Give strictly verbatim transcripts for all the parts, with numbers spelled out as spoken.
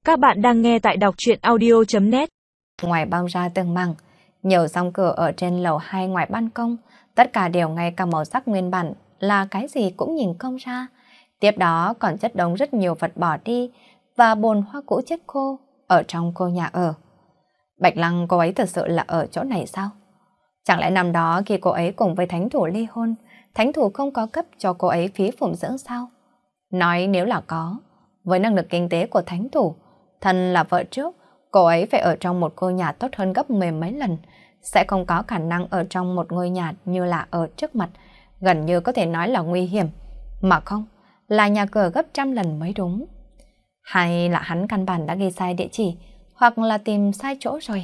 Các bạn đang nghe tại đọc truyện audio chấm net. Ngoài bao ra từng mảng, nhiều rong cửa ở trên lầu hai ngoài ban công, tất cả đều ngay cả màu sắc nguyên bản là cái gì cũng nhìn không ra. Tiếp đó còn chất đống rất nhiều vật bỏ đi và bồn hoa cũ chết khô ở trong cô nhà ở. Bạch Lăng cô ấy thật sự là ở chỗ này sao? Chẳng lẽ năm đó khi cô ấy cùng với thánh thủ ly hôn, thánh thủ không có cấp cho cô ấy phí phụng dưỡng sao? Nói nếu là có, với năng lực kinh tế của thánh thủ, thân là vợ trước, cô ấy phải ở trong một ngôi nhà tốt hơn gấp mười mấy lần, sẽ không có khả năng ở trong một ngôi nhà như là ở trước mặt, gần như có thể nói là nguy hiểm, mà không, là nhà cửa gấp trăm lần mới đúng. Hay là hắn căn bản đã ghi sai địa chỉ, hoặc là tìm sai chỗ rồi.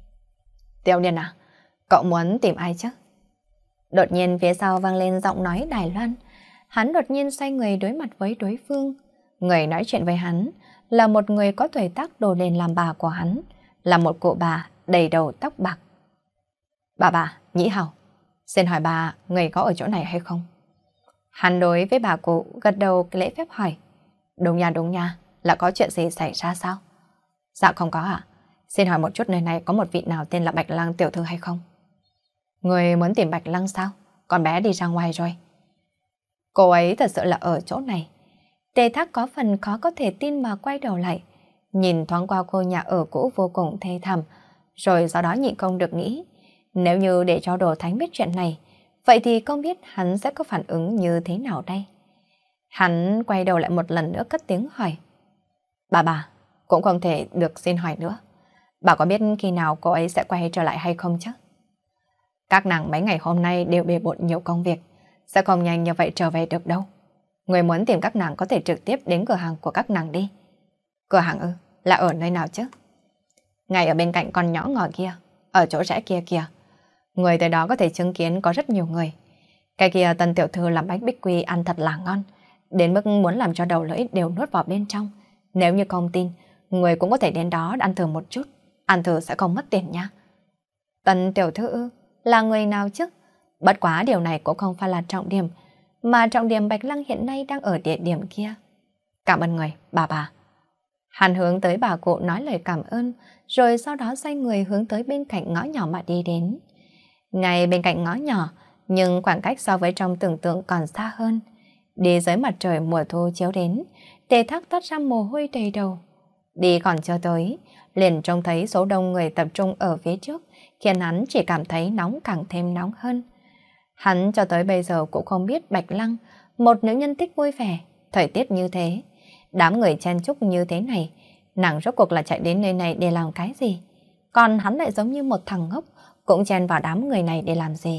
Tiểu Niên à, cậu muốn tìm ai chứ? Đột nhiên phía sau vang lên giọng nói Đài Loan, hắn đột nhiên xoay người đối mặt với đối phương. Người nói chuyện với hắn là một người có tuổi tác đồ lên làm bà của hắn, là một cụ bà đầy đầu tóc bạc. Bà bà, Nhĩ Hào, xin hỏi bà, người có ở chỗ này hay không? Hắn đối với bà cụ gật đầu lễ phép hỏi. Đúng nha, đúng nha, là có chuyện gì xảy ra sao? Dạ không có ạ. Xin hỏi một chút nơi này có một vị nào tên là Bạch Lăng tiểu thư hay không? Người muốn tìm Bạch Lăng sao? Con bé đi ra ngoài rồi. Cô ấy thật sự là ở chỗ này. Tề Thác có phần khó có thể tin mà quay đầu lại, nhìn thoáng qua cô nhà ở cũ vô cùng thê thảm, rồi sau đó nhịn không được nghĩ, nếu như để cho Đồ Thánh biết chuyện này, vậy thì không biết hắn sẽ có phản ứng như thế nào đây? Hắn quay đầu lại một lần nữa cất tiếng hỏi. Bà bà, cũng không thể được xin hỏi nữa. Bà có biết khi nào cô ấy sẽ quay trở lại hay không chứ? Các nàng mấy ngày hôm nay đều bề bộn nhiều công việc, sẽ không nhanh như vậy trở về được đâu. Người muốn tìm các nàng có thể trực tiếp đến cửa hàng của các nàng đi. Cửa hàng ư? Là ở nơi nào chứ? Ngay ở bên cạnh con nhỏ ngõ kia, ở chỗ rẽ kia kìa. Người tới đó có thể chứng kiến có rất nhiều người. Cái kia Tân tiểu thư làm bánh bích quy ăn thật là ngon, đến mức muốn làm cho đầu lưỡi đều nuốt vào bên trong. Nếu như không tin, người cũng có thể đến đó ăn thử một chút. Ăn thử sẽ không mất tiền nha. Tân tiểu thư ư? Là người nào chứ? Bất quá điều này cũng không phải là trọng điểm, mà trọng điểm Bạch Lăng hiện nay đang ở địa điểm kia. Cảm ơn người, bà bà. Hắn hướng tới bà cụ nói lời cảm ơn, rồi sau đó xoay người hướng tới bên cạnh ngõ nhỏ mà đi đến. Ngay bên cạnh ngõ nhỏ, nhưng khoảng cách so với trong tưởng tượng còn xa hơn. Đi dưới mặt trời mùa thu chiếu đến, Tề Thác toát ra mồ hôi đầy đầu. Đi còn chưa tới, liền trông thấy số đông người tập trung ở phía trước, khiến hắn chỉ cảm thấy nóng càng thêm nóng hơn. Hắn cho tới bây giờ cũng không biết Bạch Lăng, một nữ nhân thích vui vẻ, thời tiết như thế, đám người chen chúc như thế này, nàng rốt cuộc là chạy đến nơi này để làm cái gì? Còn hắn lại giống như một thằng ngốc, cũng chen vào đám người này để làm gì?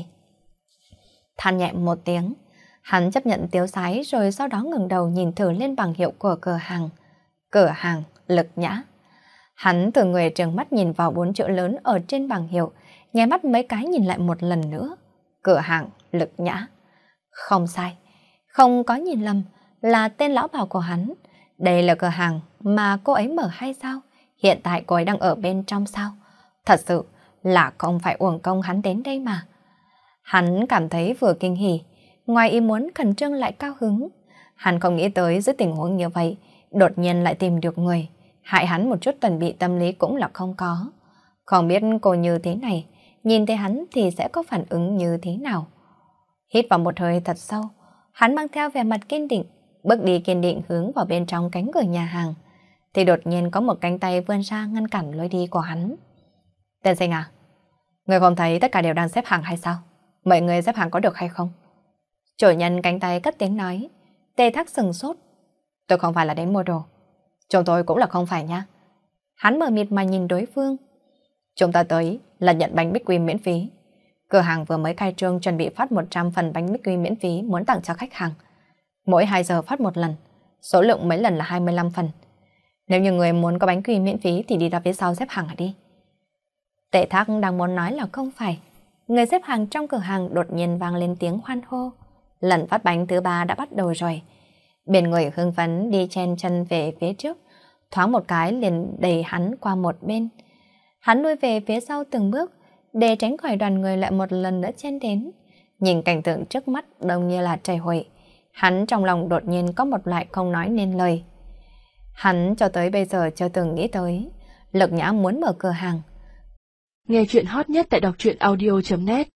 Than nhẹ một tiếng, hắn chấp nhận tiếu sái rồi sau đó ngẩng đầu nhìn thử lên bảng hiệu của cửa hàng. Cửa hàng Lực Nhã. Hắn từ người trừng mắt nhìn vào bốn chữ lớn ở trên bảng hiệu, nháy mắt mấy cái nhìn lại một lần nữa. Cửa hàng Lực Nhã. Không sai, không có nhìn lầm, là tên lão bảo của hắn. Đây là cửa hàng mà cô ấy mở hay sao? Hiện tại cô ấy đang ở bên trong sao? Thật sự là không phải uổng công hắn đến đây mà. Hắn cảm thấy vừa kinh hỉ, ngoài ý muốn khẩn trương lại cao hứng. Hắn không nghĩ tới dưới tình huống như vậy, đột nhiên lại tìm được người, hại hắn một chút chuẩn bị tâm lý cũng là không có. Không biết cô như thế này, nhìn thấy hắn thì sẽ có phản ứng như thế nào. Hít vào một hơi thật sâu, hắn mang theo vẻ mặt kiên định, bước đi kiên định hướng vào bên trong cánh cửa nhà hàng. Thì đột nhiên có một cánh tay vươn ra ngăn cản lối đi của hắn. Tiên sinh à, người không thấy tất cả đều đang xếp hàng hay sao? Mọi người xếp hàng có được hay không? Chủ nhân cánh tay cất tiếng nói. Tề Thác sừng sốt. Tôi không phải là đến mua đồ. Chúng tôi cũng là không phải nha. Hắn mờ mịt mà nhìn đối phương. Chúng ta tới là nhận bánh bích quy miễn phí. Cửa hàng vừa mới khai trương chuẩn bị phát một trăm phần bánh bích quy miễn phí muốn tặng cho khách hàng. Mỗi hai giờ phát một lần, số lượng mấy lần là hai mươi lăm phần. Nếu như người muốn có bánh quy miễn phí thì đi ra phía sau xếp hàng đi. Tề Thác đang muốn nói là không phải. Người xếp hàng trong cửa hàng đột nhiên vang lên tiếng hoan hô. Lần phát bánh thứ ba đã bắt đầu rồi. Bên người hưng phấn đi chen chân về phía trước, thoáng một cái liền đẩy hắn qua một bên. Hắn lui về phía sau từng bước, để tránh khỏi đoàn người lại một lần nữa chen đến. Nhìn cảnh tượng trước mắt đông như là trời hội, hắn trong lòng đột nhiên có một loại không nói nên lời. Hắn cho tới bây giờ chưa từng nghĩ tới Lực Nhã muốn mở cửa hàng. Nghe chuyện hot nhất tại đọc truyện audio chấm net